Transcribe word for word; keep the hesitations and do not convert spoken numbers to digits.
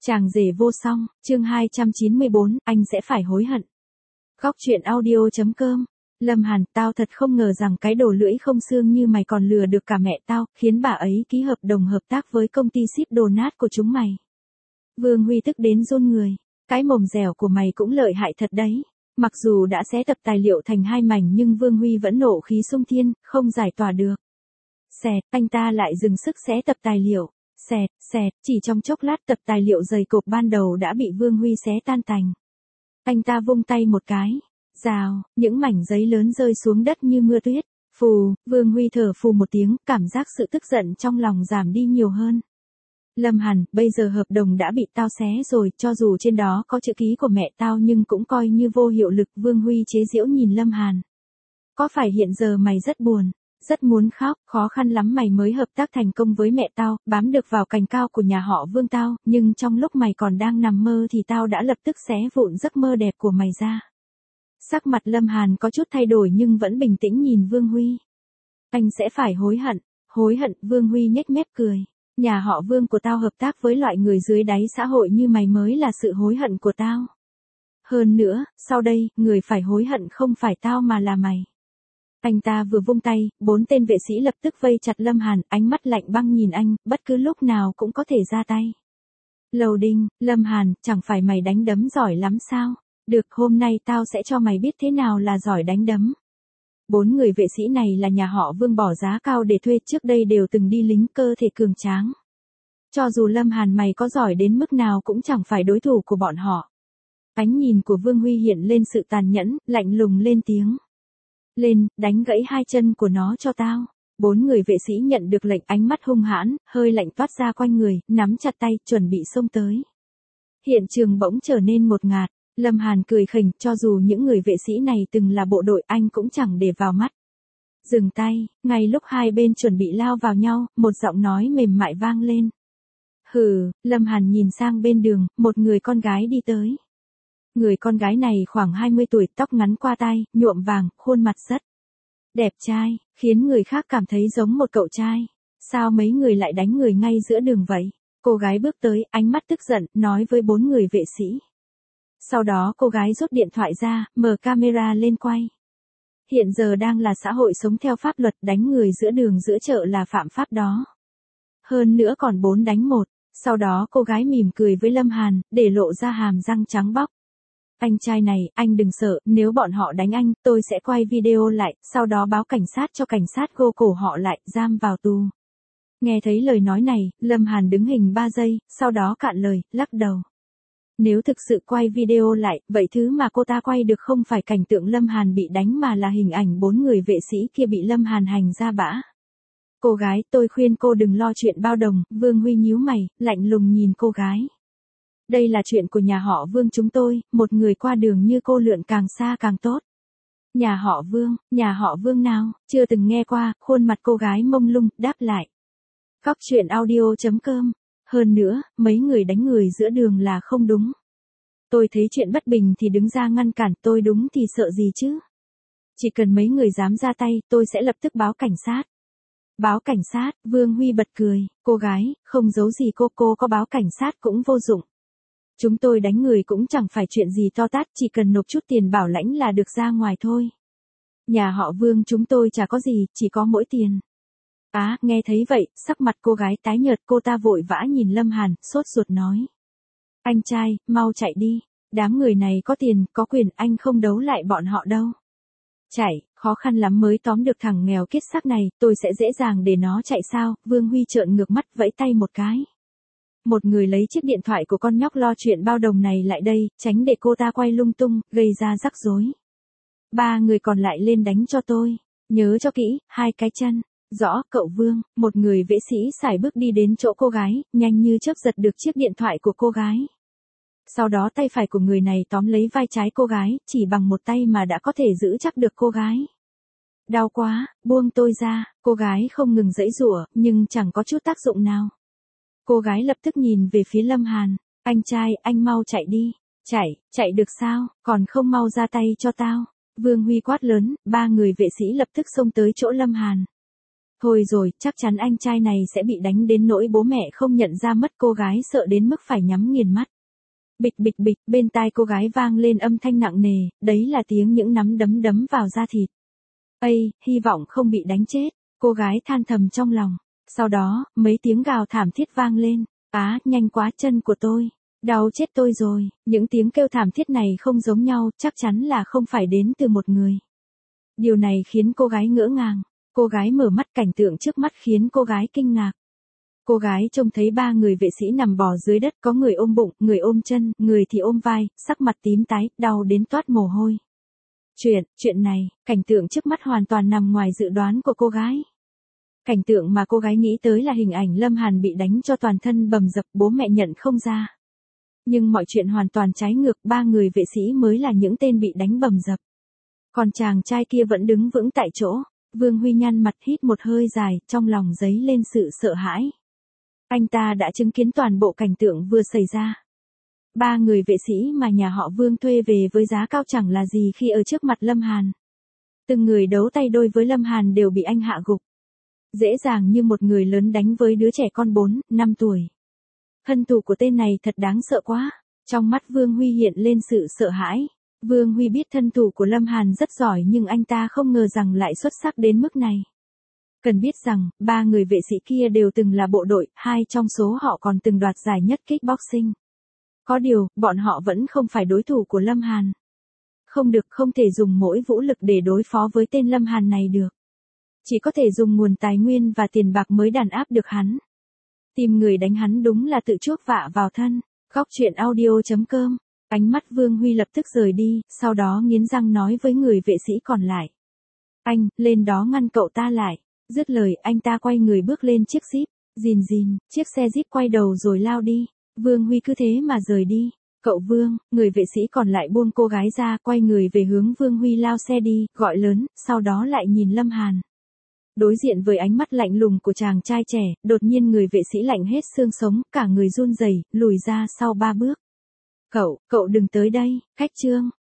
Chàng rể vô song, chương hai trăm chín mươi bốn, anh sẽ phải hối hận. Góc truyện audio.com. Lâm Hàn, tao thật không ngờ rằng cái đồ lưỡi không xương như mày còn lừa được cả mẹ tao, khiến bà ấy ký hợp đồng hợp tác với công ty ship đồ nát của chúng mày. Vương Huy tức đến run người. Cái mồm dẻo của mày cũng lợi hại thật đấy. Mặc dù đã xé tập tài liệu thành hai mảnh nhưng Vương Huy vẫn nộ khí xung thiên, không giải tỏa được. Xẹt, anh ta lại dừng sức xé tập tài liệu. Xẹt, xẹt, chỉ trong chốc lát tập tài liệu dày cộp ban đầu đã bị Vương Huy xé tan tành. Anh ta vung tay một cái. Rào, những mảnh giấy lớn rơi xuống đất như mưa tuyết. Phù, Vương Huy thở phù một tiếng, cảm giác sự tức giận trong lòng giảm đi nhiều hơn. Lâm Hàn, bây giờ hợp đồng đã bị tao xé rồi, cho dù trên đó có chữ ký của mẹ tao nhưng cũng coi như vô hiệu lực. Vương Huy chế giễu nhìn Lâm Hàn. Có phải hiện giờ mày rất buồn, rất muốn khóc, khó khăn lắm mày mới hợp tác thành công với mẹ tao, bám được vào cành cao của nhà họ Vương tao, nhưng trong lúc mày còn đang nằm mơ thì tao đã lập tức xé vụn giấc mơ đẹp của mày ra. Sắc mặt Lâm Hàn có chút thay đổi nhưng vẫn bình tĩnh nhìn Vương Huy. Anh sẽ phải hối hận, hối hận, Vương Huy nhếch mép cười. Nhà họ Vương của tao hợp tác với loại người dưới đáy xã hội như mày mới là sự hối hận của tao. Hơn nữa, sau đây, người phải hối hận không phải tao mà là mày. Anh ta vừa vung tay, bốn tên vệ sĩ lập tức vây chặt Lâm Hàn, ánh mắt lạnh băng nhìn anh, bất cứ lúc nào cũng có thể ra tay. Lầu Đinh, Lâm Hàn, chẳng phải mày đánh đấm giỏi lắm sao? Được, hôm nay tao sẽ cho mày biết thế nào là giỏi đánh đấm. Bốn người vệ sĩ này là nhà họ Vương bỏ giá cao để thuê, trước đây đều từng đi lính, cơ thể cường tráng. Cho dù Lâm Hàn mày có giỏi đến mức nào cũng chẳng phải đối thủ của bọn họ. Ánh nhìn của Vương Huy hiện lên sự tàn nhẫn, lạnh lùng lên tiếng. Lên, đánh gãy hai chân của nó cho tao. Bốn người vệ sĩ nhận được lệnh, ánh mắt hung hãn, hơi lạnh toát ra quanh người, nắm chặt tay, chuẩn bị xông tới. Hiện trường bỗng trở nên ngột ngạt. Lâm Hàn cười khỉnh, cho dù những người vệ sĩ này từng là bộ đội anh cũng chẳng để vào mắt. Dừng tay, ngay lúc hai bên chuẩn bị lao vào nhau, một giọng nói mềm mại vang lên. Hừ, Lâm Hàn nhìn sang bên đường, một người con gái đi tới. Người con gái này khoảng hai mươi tuổi, tóc ngắn qua tai, nhuộm vàng, khuôn mặt rất đẹp trai, khiến người khác cảm thấy giống một cậu trai. Sao mấy người lại đánh người ngay giữa đường vậy? Cô gái bước tới, ánh mắt tức giận, nói với bốn người vệ sĩ. Sau đó cô gái rút điện thoại ra, mở camera lên quay. Hiện giờ đang là xã hội sống theo pháp luật, đánh người giữa đường giữa chợ là phạm pháp đó. Hơn nữa còn bốn đánh một. Sau đó cô gái mỉm cười với Lâm Hàn, để lộ ra hàm răng trắng bóc. Anh trai này, anh đừng sợ, nếu bọn họ đánh anh, tôi sẽ quay video lại, sau đó báo cảnh sát cho cảnh sát gô cổ họ lại, giam vào tù. Nghe thấy lời nói này, Lâm Hàn đứng hình ba giây, sau đó cạn lời, lắc đầu. Nếu thực sự quay video lại, vậy thứ mà cô ta quay được không phải cảnh tượng Lâm Hàn bị đánh mà là hình ảnh bốn người vệ sĩ kia bị Lâm Hàn hành ra bã. Cô gái, tôi khuyên cô đừng lo chuyện bao đồng, Vương Huy nhíu mày, lạnh lùng nhìn cô gái. Đây là chuyện của nhà họ Vương chúng tôi, một người qua đường như cô lượn càng xa càng tốt. Nhà họ Vương, nhà họ Vương nào, chưa từng nghe qua, khuôn mặt cô gái mông lung, đáp lại. Góc truyện audio.com. Hơn nữa, mấy người đánh người giữa đường là không đúng. Tôi thấy chuyện bất bình thì đứng ra ngăn cản, tôi đúng thì sợ gì chứ? Chỉ cần mấy người dám ra tay, tôi sẽ lập tức báo cảnh sát. Báo cảnh sát, Vương Huy bật cười, cô gái, không giấu gì cô, cô có báo cảnh sát cũng vô dụng. Chúng tôi đánh người cũng chẳng phải chuyện gì to tát, chỉ cần nộp chút tiền bảo lãnh là được ra ngoài thôi. Nhà họ Vương chúng tôi chả có gì, chỉ có mỗi tiền. Á, à, nghe thấy vậy, sắc mặt cô gái tái nhợt, cô ta vội vã nhìn Lâm Hàn, sốt ruột nói. Anh trai, mau chạy đi, đám người này có tiền, có quyền, anh không đấu lại bọn họ đâu. Chạy, khó khăn lắm mới tóm được thằng nghèo kiết xác này, tôi sẽ dễ dàng để nó chạy sao? Vương Huy trợn ngược mắt, vẫy tay một cái. Một người lấy chiếc điện thoại của con nhóc lo chuyện bao đồng này lại đây, tránh để cô ta quay lung tung, gây ra rắc rối. Ba người còn lại lên đánh cho tôi, nhớ cho kỹ, hai cái chân. Rõ, cậu Vương, một người vệ sĩ sải bước đi đến chỗ cô gái, nhanh như chớp giật được chiếc điện thoại của cô gái. Sau đó tay phải của người này tóm lấy vai trái cô gái, chỉ bằng một tay mà đã có thể giữ chắc được cô gái. Đau quá, buông tôi ra, cô gái không ngừng giãy giụa, nhưng chẳng có chút tác dụng nào. Cô gái lập tức nhìn về phía Lâm Hàn, anh trai, anh mau chạy đi, chạy, chạy được sao, còn không mau ra tay cho tao. Vương Huy quát lớn, ba người vệ sĩ lập tức xông tới chỗ Lâm Hàn. Thôi rồi, chắc chắn anh trai này sẽ bị đánh đến nỗi bố mẹ không nhận ra mất, cô gái sợ đến mức phải nhắm nghiền mắt. Bịch bịch bịch, bên tai cô gái vang lên âm thanh nặng nề, đấy là tiếng những nắm đấm đấm vào da thịt. Ây, hy vọng không bị đánh chết, cô gái than thầm trong lòng. Sau đó, mấy tiếng gào thảm thiết vang lên. Á, nhanh quá, chân của tôi. Đau chết tôi rồi. Những tiếng kêu thảm thiết này không giống nhau, chắc chắn là không phải đến từ một người. Điều này khiến cô gái ngỡ ngàng. Cô gái mở mắt, cảnh tượng trước mắt khiến cô gái kinh ngạc. Cô gái trông thấy ba người vệ sĩ nằm bò dưới đất, có người ôm bụng, người ôm chân, người thì ôm vai, sắc mặt tím tái, đau đến toát mồ hôi. Chuyện, chuyện này, cảnh tượng trước mắt hoàn toàn nằm ngoài dự đoán của cô gái. Cảnh tượng mà cô gái nghĩ tới là hình ảnh Lâm Hàn bị đánh cho toàn thân bầm dập, bố mẹ nhận không ra. Nhưng mọi chuyện hoàn toàn trái ngược, ba người vệ sĩ mới là những tên bị đánh bầm dập. Còn chàng trai kia vẫn đứng vững tại chỗ. Vương Huy nhăn mặt, hít một hơi dài, trong lòng dấy lên sự sợ hãi. Anh ta đã chứng kiến toàn bộ cảnh tượng vừa xảy ra. Ba người vệ sĩ mà nhà họ Vương thuê về với giá cao chẳng là gì khi ở trước mặt Lâm Hàn. Từng người đấu tay đôi với Lâm Hàn đều bị anh hạ gục. Dễ dàng như một người lớn đánh với đứa trẻ con bốn, năm tuổi. Thân thủ của tên này thật đáng sợ quá. Trong mắt Vương Huy hiện lên sự sợ hãi. Vương Huy biết thân thủ của Lâm Hàn rất giỏi nhưng anh ta không ngờ rằng lại xuất sắc đến mức này. Cần biết rằng, ba người vệ sĩ kia đều từng là bộ đội, hai trong số họ còn từng đoạt giải nhất kickboxing. Có điều, bọn họ vẫn không phải đối thủ của Lâm Hàn. Không được, không thể dùng mỗi vũ lực để đối phó với tên Lâm Hàn này được. Chỉ có thể dùng nguồn tài nguyên và tiền bạc mới đàn áp được hắn. Tìm người đánh hắn đúng là tự chuốc vạ vào thân. Góc truyện audio chấm com. Ánh mắt Vương Huy lập tức rời đi, sau đó nghiến răng nói với người vệ sĩ còn lại. Anh, lên đó ngăn cậu ta lại. Dứt lời, anh ta quay người bước lên chiếc Jeep. Rìn rìn, chiếc xe Jeep quay đầu rồi lao đi. Vương Huy cứ thế mà rời đi. Cậu Vương, người vệ sĩ còn lại buông cô gái ra, quay người về hướng Vương Huy lao xe đi, gọi lớn, sau đó lại nhìn Lâm Hàn. Đối diện với ánh mắt lạnh lùng của chàng trai trẻ, đột nhiên người vệ sĩ lạnh hết xương sống, cả người run rẩy, lùi ra sau ba bước. Cậu, cậu đừng tới đây, khách trương.